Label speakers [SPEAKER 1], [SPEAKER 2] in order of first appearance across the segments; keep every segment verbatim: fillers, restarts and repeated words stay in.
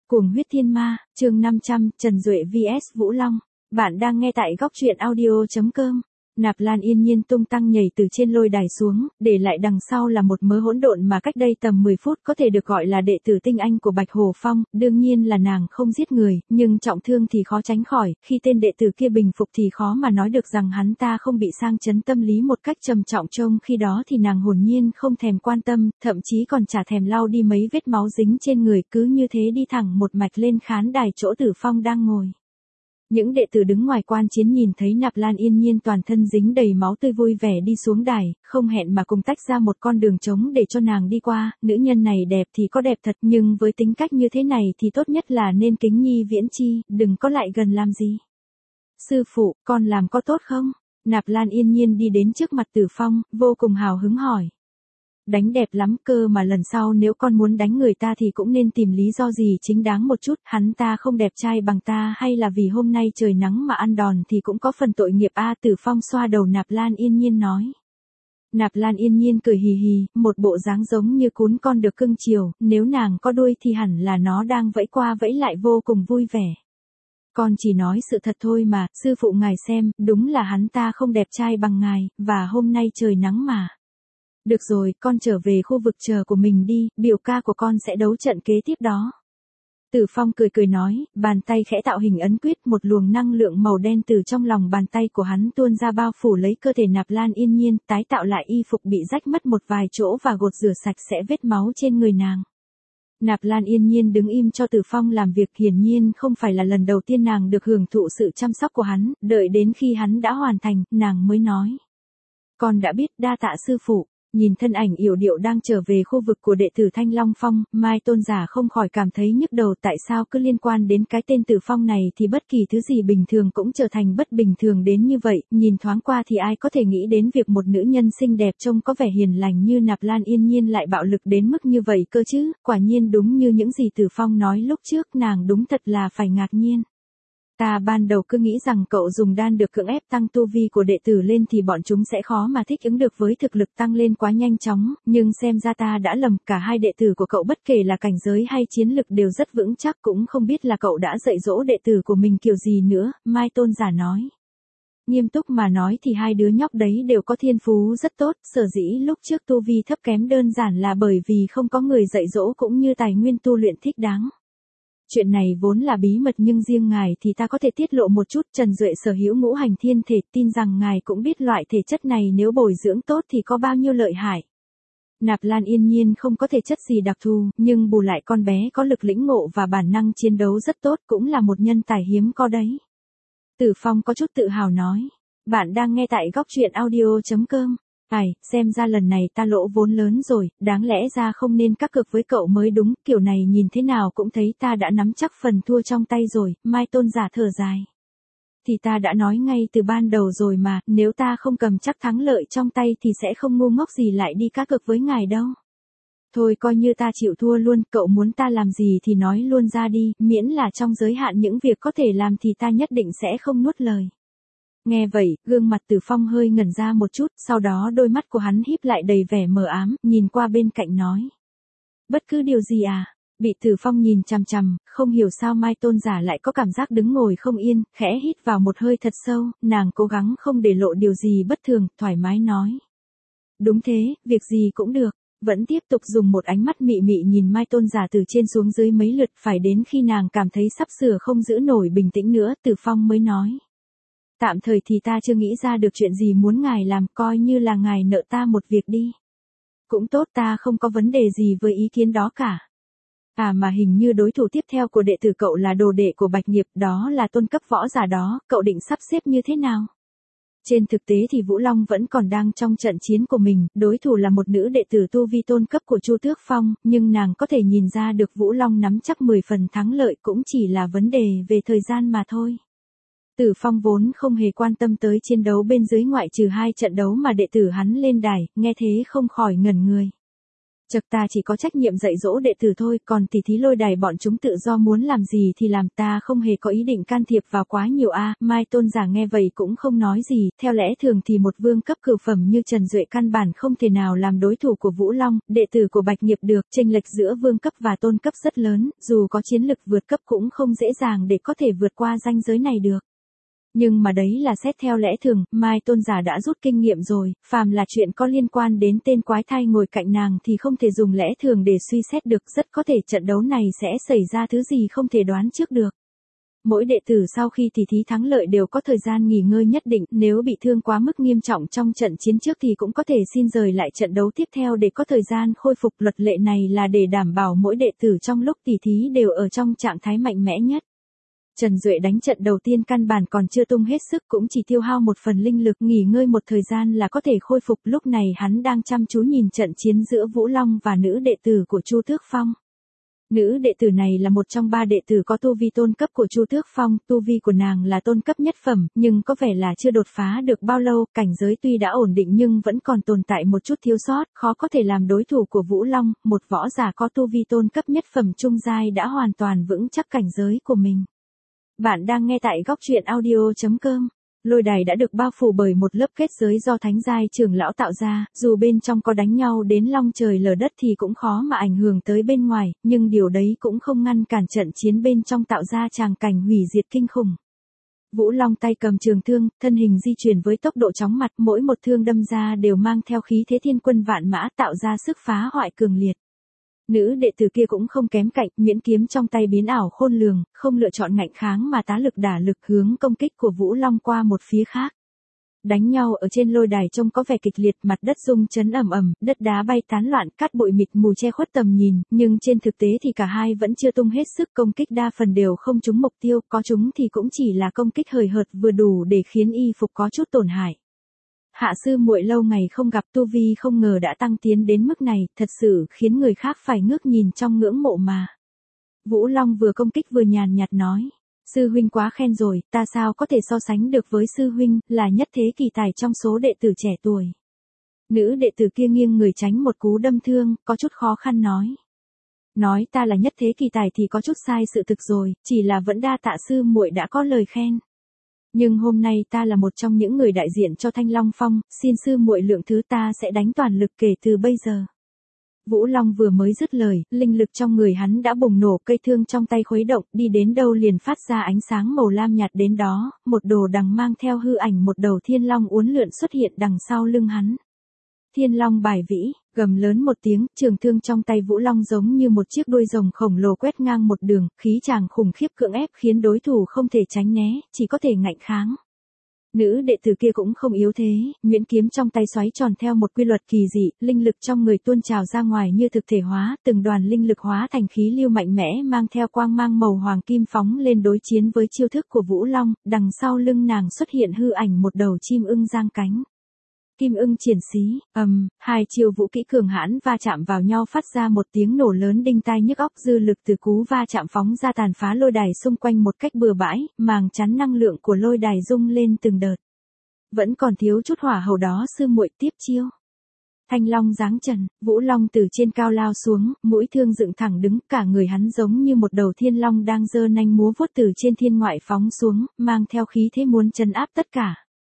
[SPEAKER 1] Cuồng huyết thiên ma, chương năm trăm, Trần Duệ vs Vũ Long. Bạn đang nghe tại góc truyện audio chấm com. Nạp Lan yên nhiên tung tăng nhảy từ trên lôi đài xuống, để lại đằng sau là một mớ hỗn độn mà cách đây tầm mười phút có thể được gọi là đệ tử tinh anh của Bạch Hồ Phong. Đương nhiên là nàng không giết người, nhưng trọng thương thì khó tránh khỏi, khi tên đệ tử kia bình phục thì khó mà nói được rằng hắn ta không bị sang chấn tâm lý một cách trầm trọng. Trông khi đó thì nàng hồn nhiên không thèm quan tâm, thậm chí còn chả thèm lau đi mấy vết máu dính trên người, cứ như thế đi thẳng một mạch lên khán đài chỗ Tử Phong đang ngồi. Những đệ tử đứng ngoài quan chiến nhìn thấy Nạp Lan yên nhiên toàn thân dính đầy máu tươi vui vẻ đi xuống đài, không hẹn mà cùng tách ra một con đường trống để cho nàng đi qua. Nữ nhân này đẹp thì có đẹp thật, nhưng với tính cách như thế này thì tốt nhất là nên kính nhi viễn chi, đừng có lại gần làm gì. Sư phụ, con làm có tốt không? Nạp Lan yên nhiên đi đến trước mặt Tử Phong, vô cùng hào hứng hỏi. Đánh đẹp lắm cơ mà, lần sau nếu con muốn đánh người ta thì cũng nên tìm lý do gì chính đáng một chút. Hắn ta không đẹp trai bằng ta, hay là vì hôm nay trời nắng mà ăn đòn thì cũng có phần tội nghiệp a à, Tử Phong xoa đầu Nạp Lan yên nhiên nói. Nạp Lan yên nhiên cười hì hì, một bộ dáng giống như cún con được cưng chiều, nếu nàng có đuôi thì hẳn là nó đang vẫy qua vẫy lại vô cùng vui vẻ. Con chỉ nói sự thật thôi mà, sư phụ ngài xem, đúng là hắn ta không đẹp trai bằng ngài, và hôm nay trời nắng mà. Được rồi, con trở về khu vực chờ của mình đi, biểu ca của con sẽ đấu trận kế tiếp đó. Tử Phong cười cười nói, bàn tay khẽ tạo hình ấn quyết, một luồng năng lượng màu đen từ trong lòng bàn tay của hắn tuôn ra bao phủ lấy cơ thể Nạp Lan yên nhiên, tái tạo lại y phục bị rách mất một vài chỗ và gột rửa sạch sẽ vết máu trên người nàng. Nạp Lan yên nhiên đứng im cho Tử Phong làm việc, hiển nhiên không phải là lần đầu tiên nàng được hưởng thụ sự chăm sóc của hắn, đợi đến khi hắn đã hoàn thành, nàng mới nói. Con đã biết, đa tạ sư phụ. Nhìn thân ảnh yểu điệu đang trở về khu vực của đệ tử Thanh Long Phong, Mai Tôn giả không khỏi cảm thấy nhức đầu, tại sao cứ liên quan đến cái tên Tử Phong này thì bất kỳ thứ gì bình thường cũng trở thành bất bình thường đến như vậy. Nhìn thoáng qua thì ai có thể nghĩ đến việc một nữ nhân xinh đẹp trông có vẻ hiền lành như Nạp Lan yên nhiên lại bạo lực đến mức như vậy cơ chứ. Quả nhiên đúng như những gì Tử Phong nói lúc trước, nàng đúng thật là phải ngạc nhiên. Ta ban đầu cứ nghĩ rằng cậu dùng đan được cưỡng ép tăng tu vi của đệ tử lên thì bọn chúng sẽ khó mà thích ứng được với thực lực tăng lên quá nhanh chóng, nhưng xem ra ta đã lầm, cả hai đệ tử của cậu bất kể là cảnh giới hay chiến lực đều rất vững chắc, cũng không biết là cậu đã dạy dỗ đệ tử của mình kiểu gì nữa, Mai Tôn giả nói. Nghiêm túc mà nói thì hai đứa nhóc đấy đều có thiên phú rất tốt, sở dĩ lúc trước tu vi thấp kém đơn giản là bởi vì không có người dạy dỗ cũng như tài nguyên tu luyện thích đáng. Chuyện này vốn là bí mật nhưng riêng ngài thì ta có thể tiết lộ một chút. Trần Duệ sở hữu ngũ hành thiên thể, tin rằng ngài cũng biết loại thể chất này nếu bồi dưỡng tốt thì có bao nhiêu lợi hại. Nạp Lan yên nhiên không có thể chất gì đặc thù, nhưng bù lại con bé có lực lĩnh ngộ và bản năng chiến đấu rất tốt, cũng là một nhân tài hiếm có đấy. Tử Phong có chút tự hào nói. Bạn đang nghe tại góc truyện audio chấm com. Ai, xem ra lần này ta lỗ vốn lớn rồi, đáng lẽ ra không nên cắt cược với cậu mới đúng, kiểu này nhìn thế nào cũng thấy ta đã nắm chắc phần thua trong tay rồi, Mai Tôn giả thở dài. Thì ta đã nói ngay từ ban đầu rồi mà, nếu ta không cầm chắc thắng lợi trong tay thì sẽ không ngu ngốc gì lại đi cắt cược với ngài đâu. Thôi coi như ta chịu thua luôn, cậu muốn ta làm gì thì nói luôn ra đi, miễn là trong giới hạn những việc có thể làm thì ta nhất định sẽ không nuốt lời. Nghe vậy, gương mặt Tử Phong hơi ngẩn ra một chút, sau đó đôi mắt của hắn híp lại đầy vẻ mờ ám, nhìn qua bên cạnh nói. Bất cứ điều gì à? Bị Tử Phong nhìn chằm chằm, không hiểu sao Mai Tôn giả lại có cảm giác đứng ngồi không yên, khẽ hít vào một hơi thật sâu, nàng cố gắng không để lộ điều gì bất thường, thoải mái nói. Đúng thế, việc gì cũng được. Vẫn tiếp tục dùng một ánh mắt mị mị nhìn Mai Tôn giả từ trên xuống dưới mấy lượt, phải đến khi nàng cảm thấy sắp sửa không giữ nổi bình tĩnh nữa, Tử Phong mới nói. Tạm thời thì ta chưa nghĩ ra được chuyện gì muốn ngài làm, coi như là ngài nợ ta một việc đi. Cũng tốt, ta không có vấn đề gì với ý kiến đó cả. À mà hình như đối thủ tiếp theo của đệ tử cậu là đồ đệ của Bạch Nghiệp, đó là tôn cấp võ giả đó, cậu định sắp xếp như thế nào? Trên thực tế thì Vũ Long vẫn còn đang trong trận chiến của mình, đối thủ là một nữ đệ tử tu vi tôn cấp của Chu Tước Phong, nhưng nàng có thể nhìn ra được Vũ Long nắm chắc mười phần thắng lợi, cũng chỉ là vấn đề về thời gian mà thôi. Tử Phong vốn không hề quan tâm tới chiến đấu bên dưới ngoại trừ hai trận đấu mà đệ tử hắn lên đài, nghe thế không khỏi ngẩn người. Chật, ta chỉ có trách nhiệm dạy dỗ đệ tử thôi, còn tỷ thí lôi đài bọn chúng tự do muốn làm gì thì làm, ta không hề có ý định can thiệp vào quá nhiều a. Mai Tôn giả nghe vậy cũng không nói gì, theo lẽ thường thì một vương cấp cửu phẩm như Trần Duệ căn bản không thể nào làm đối thủ của Vũ Long, đệ tử của Bạch Nghiệp được, chênh lệch giữa vương cấp và tôn cấp rất lớn, dù có chiến lực vượt cấp cũng không dễ dàng để có thể vượt qua ranh giới này được. Nhưng mà đấy là xét theo lẽ thường, Mai Tôn giả đã rút kinh nghiệm rồi, phàm là chuyện có liên quan đến tên quái thai ngồi cạnh nàng thì không thể dùng lẽ thường để suy xét được, rất có thể trận đấu này sẽ xảy ra thứ gì không thể đoán trước được. Mỗi đệ tử sau khi tỷ thí thắng lợi đều có thời gian nghỉ ngơi nhất định, nếu bị thương quá mức nghiêm trọng trong trận chiến trước thì cũng có thể xin rời lại trận đấu tiếp theo để có thời gian khôi phục. Luật lệ này là để đảm bảo mỗi đệ tử trong lúc tỷ thí đều ở trong trạng thái mạnh mẽ nhất. Trần Duệ đánh trận đầu tiên căn bản còn chưa tung hết sức, cũng chỉ tiêu hao một phần linh lực, nghỉ ngơi một thời gian là có thể khôi phục. Lúc này hắn đang chăm chú nhìn trận chiến giữa Vũ Long và nữ đệ tử của Chu Tước Phong. Nữ đệ tử này là một trong ba đệ tử có tu vi tôn cấp của Chu Tước Phong, tu vi của nàng là tôn cấp nhất phẩm, nhưng có vẻ là chưa đột phá được bao lâu, cảnh giới tuy đã ổn định nhưng vẫn còn tồn tại một chút thiếu sót, khó có thể làm đối thủ của Vũ Long, một võ giả có tu vi tôn cấp nhất phẩm trung giai đã hoàn toàn vững chắc cảnh giới của mình. Bạn đang nghe tại góc truyện audio chấm com. Lôi đài đã được bao phủ bởi một lớp kết giới do thánh giai trưởng lão tạo ra, dù bên trong có đánh nhau đến long trời lở đất thì cũng khó mà ảnh hưởng tới bên ngoài, nhưng điều đấy cũng không ngăn cản trận chiến bên trong tạo ra tràng cảnh hủy diệt kinh khủng. Vũ Long tay cầm trường thương, thân hình di chuyển với tốc độ chóng mặt, mỗi một thương đâm ra đều mang theo khí thế thiên quân vạn mã, tạo ra sức phá hoại cường liệt. Nữ đệ tử kia cũng không kém cạnh, nhuyễn kiếm trong tay biến ảo khôn lường, không lựa chọn ngạnh kháng mà tá lực đả lực hướng công kích của Vũ Long qua một phía khác. Đánh nhau ở trên lôi đài trông có vẻ kịch liệt, mặt đất rung chấn ầm ầm, đất đá bay tán loạn, cát bụi mịt mù che khuất tầm nhìn, nhưng trên thực tế thì cả hai vẫn chưa tung hết sức, công kích đa phần đều không trúng mục tiêu, có trúng thì cũng chỉ là công kích hời hợt vừa đủ để khiến y phục có chút tổn hại. Hạ sư muội lâu ngày không gặp, tu vi không ngờ đã tăng tiến đến mức này, thật sự khiến người khác phải ngước nhìn trong ngưỡng mộ mà. Vũ Long vừa công kích vừa nhàn nhạt nói, sư huynh quá khen rồi, ta sao có thể so sánh được với sư huynh, là nhất thế kỳ tài trong số đệ tử trẻ tuổi. Nữ đệ tử kia nghiêng người tránh một cú đâm thương, có chút khó khăn nói. Nói ta là nhất thế kỳ tài thì có chút sai sự thực rồi, chỉ là vẫn đa tạ sư muội đã có lời khen. Nhưng hôm nay ta là một trong những người đại diện cho Thanh Long Phong, xin sư muội lượng thứ, ta sẽ đánh toàn lực kể từ bây giờ. Vũ Long vừa mới dứt lời, linh lực trong người hắn đã bùng nổ, cây thương trong tay khuấy động, đi đến đâu liền phát ra ánh sáng màu lam nhạt đến đó, một đồ đằng mang theo hư ảnh một đầu thiên long uốn lượn xuất hiện đằng sau lưng hắn. Thiên long bài vĩ, gầm lớn một tiếng, trường thương trong tay Vũ Long giống như một chiếc đuôi rồng khổng lồ quét ngang một đường, khí tràng khủng khiếp cưỡng ép khiến đối thủ không thể tránh né, chỉ có thể ngạnh kháng. Nữ đệ tử kia cũng không yếu thế, nhuyễn kiếm trong tay xoáy tròn theo một quy luật kỳ dị, linh lực trong người tuôn trào ra ngoài như thực thể hóa, từng đoàn linh lực hóa thành khí lưu mạnh mẽ mang theo quang mang màu hoàng kim phóng lên đối chiến với chiêu thức của Vũ Long, đằng sau lưng nàng xuất hiện hư ảnh một đầu chim ưng giang cánh. Kim ưng triển xí, ầm, um, hai chiêu vũ kỹ cường hãn va chạm vào nhau phát ra một tiếng nổ lớn đinh tai nhức óc, dư lực từ cú va chạm phóng ra tàn phá lôi đài xung quanh một cách bừa bãi, màng chắn năng lượng của lôi đài rung lên từng đợt. Vẫn còn thiếu chút hỏa hầu đó sư muội, tiếp chiêu. Thanh Long giáng trần, Vũ Long từ trên cao lao xuống, mũi thương dựng thẳng đứng, cả người hắn giống như một đầu thiên long đang giơ nanh múa vuốt từ trên thiên ngoại phóng xuống, mang theo khí thế muốn trấn áp tất cả.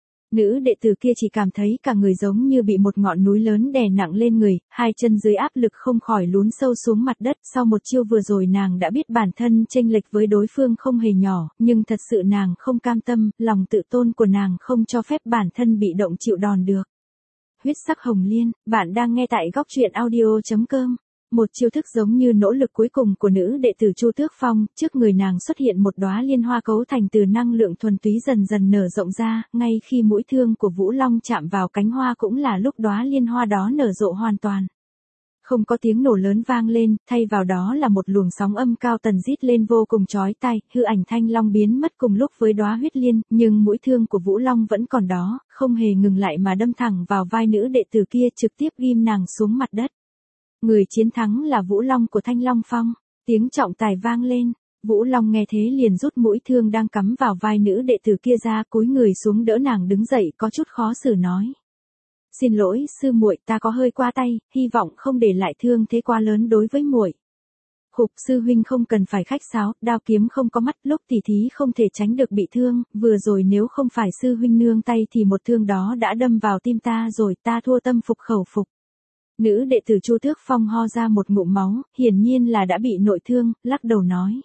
[SPEAKER 1] Nữ đệ tử kia chỉ cảm thấy cả người giống như bị một ngọn núi lớn đè nặng lên người, hai chân dưới áp lực không khỏi lún sâu xuống mặt đất. Sau một chiêu vừa rồi nàng đã biết bản thân chênh lệch với đối phương không hề nhỏ, nhưng thật sự nàng không cam tâm, lòng tự tôn của nàng không cho phép bản thân bị động chịu đòn được. Huyết sắc hồng liên, bạn đang nghe tại góc truyện audio chấm com. Một chiêu thức giống như nỗ lực cuối cùng của nữ đệ tử Chu Tước Phong, trước người nàng xuất hiện một đóa liên hoa cấu thành từ năng lượng thuần túy dần dần nở rộng ra, ngay khi mũi thương của Vũ Long chạm vào cánh hoa cũng là lúc đóa liên hoa đó nở rộ hoàn toàn. Không có tiếng nổ lớn vang lên, thay vào đó là một luồng sóng âm cao tần rít lên vô cùng chói tai, hư ảnh Thanh Long biến mất cùng lúc với đóa huyết liên, nhưng mũi thương của Vũ Long vẫn còn đó, không hề ngừng lại mà đâm thẳng vào vai nữ đệ tử kia, trực tiếp ghim nàng xuống mặt đất. Người chiến thắng là Vũ Long của Thanh Long Phong. Tiếng trọng tài vang lên, Vũ Long nghe thế liền rút mũi thương đang cắm vào vai nữ đệ tử kia ra, cúi người xuống đỡ nàng đứng dậy, có chút khó xử nói. Xin lỗi, sư muội, ta có hơi qua tay, hy vọng không để lại thương thế quá lớn đối với muội. Khục, sư huynh không cần phải khách sáo, đao kiếm không có mắt, lúc tỉ thí không thể tránh được bị thương, vừa rồi nếu không phải sư huynh nương tay thì một thương đó đã đâm vào tim ta rồi, ta thua tâm phục khẩu phục. Nữ đệ tử Chu Tước Phong ho ra một ngụm máu, hiển nhiên là đã bị nội thương, lắc đầu nói.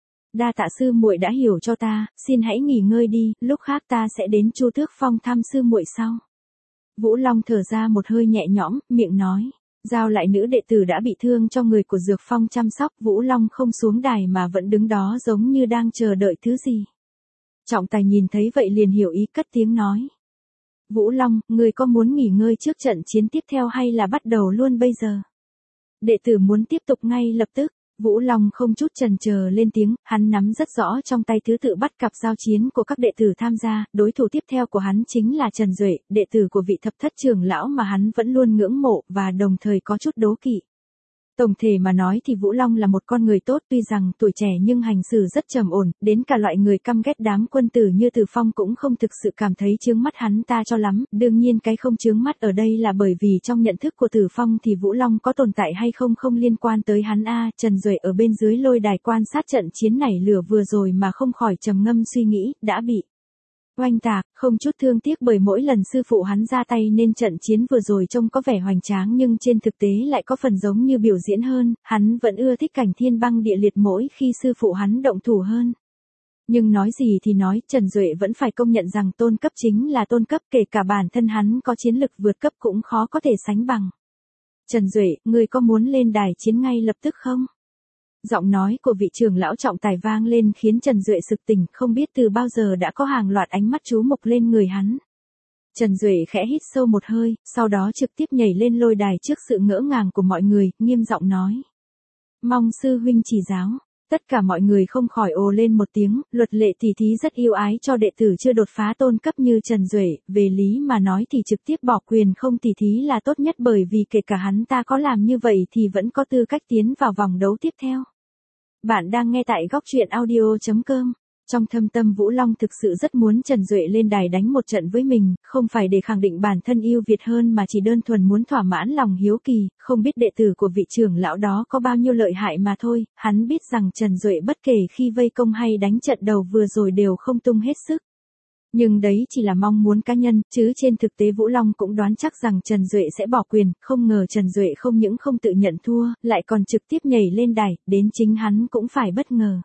[SPEAKER 1] Đa tạ sư muội đã hiểu cho ta, xin hãy nghỉ ngơi đi, lúc khác ta sẽ đến Chu Tước Phong thăm sư muội sau. Vũ Long thở ra một hơi nhẹ nhõm, miệng nói. Giao lại nữ đệ tử đã bị thương cho người của Dược Phong chăm sóc, Vũ Long không xuống đài mà vẫn đứng đó giống như đang chờ đợi thứ gì. Trọng tài nhìn thấy vậy liền hiểu ý, cất tiếng nói. Vũ Long, người có muốn nghỉ ngơi trước trận chiến tiếp theo hay là bắt đầu luôn bây giờ? Đệ tử muốn tiếp tục ngay lập tức. Vũ Long không chút chần chờ lên tiếng, hắn nắm rất rõ trong tay thứ tự bắt cặp giao chiến của các đệ tử tham gia, đối thủ tiếp theo của hắn chính là Trần Duệ, đệ tử của vị thập thất trưởng lão mà hắn vẫn luôn ngưỡng mộ và đồng thời có chút đố kỵ. Tổng thể mà nói thì Vũ Long là một con người tốt, tuy rằng tuổi trẻ nhưng hành xử rất trầm ổn, đến cả loại người căm ghét đám quân tử như Từ Phong cũng không thực sự cảm thấy chướng mắt hắn ta cho lắm, đương nhiên cái không chướng mắt ở đây là bởi vì trong nhận thức của Từ Phong thì Vũ Long có tồn tại hay không không liên quan tới hắn a. Trần Duệ ở bên dưới lôi đài quan sát trận chiến nảy lửa vừa rồi mà không khỏi trầm ngâm suy nghĩ, đã bị oanh tạc, không chút thương tiếc bởi mỗi lần sư phụ hắn ra tay nên trận chiến vừa rồi trông có vẻ hoành tráng nhưng trên thực tế lại có phần giống như biểu diễn hơn, hắn vẫn ưa thích cảnh thiên băng địa liệt mỗi khi sư phụ hắn động thủ hơn. Nhưng nói gì thì nói, Trần Duệ vẫn phải công nhận rằng tôn cấp chính là tôn cấp, kể cả bản thân hắn có chiến lực vượt cấp cũng khó có thể sánh bằng. Trần Duệ, người có muốn lên đài chiến ngay lập tức không? Giọng nói của vị trưởng lão trọng tài vang lên khiến Trần Duệ sực tỉnh, không biết từ bao giờ đã có hàng loạt ánh mắt chú mục lên người hắn. Trần Duệ khẽ hít sâu một hơi, sau đó trực tiếp nhảy lên lôi đài trước sự ngỡ ngàng của mọi người, nghiêm giọng nói. Mong sư huynh chỉ giáo. Tất cả mọi người không khỏi ồ lên một tiếng, luật lệ tỉ thí rất yêu ái cho đệ tử chưa đột phá tôn cấp như Trần Duệ, về lý mà nói thì trực tiếp bỏ quyền không tỉ thí là tốt nhất bởi vì kể cả hắn ta có làm như vậy thì vẫn có tư cách tiến vào vòng đấu tiếp theo. Bạn đang nghe tại góc truyện audio chấm com. Trong thâm tâm Vũ Long thực sự rất muốn Trần Duệ lên đài đánh một trận với mình, không phải để khẳng định bản thân yêu Việt hơn mà chỉ đơn thuần muốn thỏa mãn lòng hiếu kỳ, không biết đệ tử của vị trưởng lão đó có bao nhiêu lợi hại mà thôi, hắn biết rằng Trần Duệ bất kể khi vây công hay đánh trận đầu vừa rồi đều không tung hết sức. Nhưng đấy chỉ là mong muốn cá nhân, chứ trên thực tế Vũ Long cũng đoán chắc rằng Trần Duệ sẽ bỏ quyền, không ngờ Trần Duệ không những không tự nhận thua, lại còn trực tiếp nhảy lên đài, đến chính hắn cũng phải bất ngờ.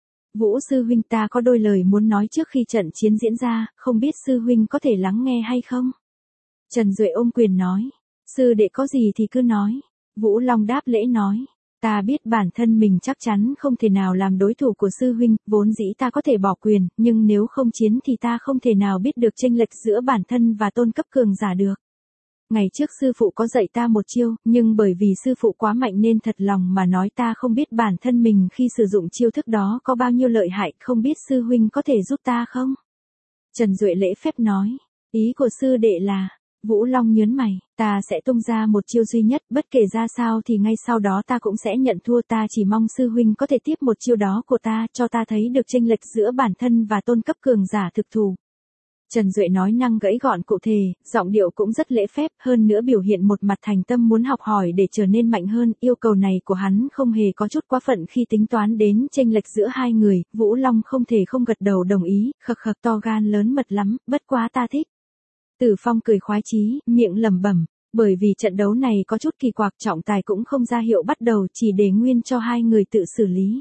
[SPEAKER 1] Vũ sư huynh, ta có đôi lời muốn nói trước khi trận chiến diễn ra, không biết sư huynh có thể lắng nghe hay không? Trần Duệ ôm quyền nói. Sư đệ có gì thì cứ nói. Vũ Long đáp lễ nói. Ta biết bản thân mình chắc chắn không thể nào làm đối thủ của sư huynh, vốn dĩ ta có thể bỏ quyền, nhưng nếu không chiến thì ta không thể nào biết được chênh lệch giữa bản thân và tôn cấp cường giả được. Ngày trước sư phụ có dạy ta một chiêu, nhưng bởi vì sư phụ quá mạnh nên thật lòng mà nói ta không biết bản thân mình khi sử dụng chiêu thức đó có bao nhiêu lợi hại, không biết sư huynh có thể giúp ta không? Trần Duệ lễ phép nói, ý của sư đệ là, Vũ Long nhớn mày, ta sẽ tung ra một chiêu duy nhất, bất kể ra sao thì ngay sau đó ta cũng sẽ nhận thua, ta chỉ mong sư huynh có thể tiếp một chiêu đó của ta, cho ta thấy được chênh lệch giữa bản thân và tôn cấp cường giả thực thù. Trần Duệ nói năng gãy gọn cụ thể, giọng điệu cũng rất lễ phép, hơn nữa biểu hiện một mặt thành tâm muốn học hỏi để trở nên mạnh hơn, yêu cầu này của hắn không hề có chút quá phận khi tính toán đến chênh lệch giữa hai người, Vũ Long không thể không gật đầu đồng ý, khật khật to gan lớn mật lắm, bất quá ta thích. Từ Phong cười khoái chí, miệng lẩm bẩm, bởi vì trận đấu này có chút kỳ quặc, trọng tài cũng không ra hiệu bắt đầu, chỉ để nguyên cho hai người tự xử lý.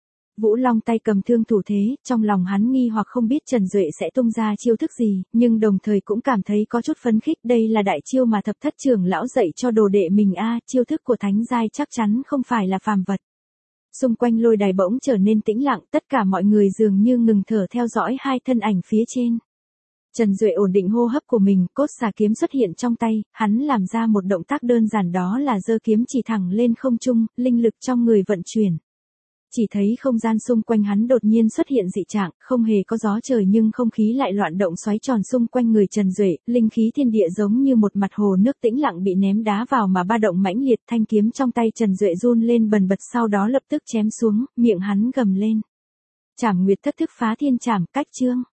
[SPEAKER 1] Vũ Long tay cầm thương thủ thế, trong lòng hắn nghi hoặc không biết Trần Duệ sẽ tung ra chiêu thức gì, nhưng đồng thời cũng cảm thấy có chút phấn khích, đây là đại chiêu mà thập thất trưởng lão dạy cho đồ đệ mình a, chiêu thức của thánh giai chắc chắn không phải là phàm vật. Xung quanh lôi đài bỗng trở nên tĩnh lặng, tất cả mọi người dường như ngừng thở theo dõi hai thân ảnh phía trên. Trần Duệ ổn định hô hấp của mình, cốt xà kiếm xuất hiện trong tay, hắn làm ra một động tác đơn giản đó là giơ kiếm chỉ thẳng lên không trung, linh lực trong người vận chuyển. Chỉ thấy không gian xung quanh hắn đột nhiên xuất hiện dị trạng, không hề có gió trời nhưng không khí lại loạn động xoáy tròn xung quanh người Trần Duệ, linh khí thiên địa giống như một mặt hồ nước tĩnh lặng bị ném đá vào mà ba động mãnh liệt, thanh kiếm trong tay Trần Duệ run lên bần bật sau đó lập tức chém xuống, miệng hắn gầm lên. Trảm Nguyệt thất thức phá thiên trảm, cách chương.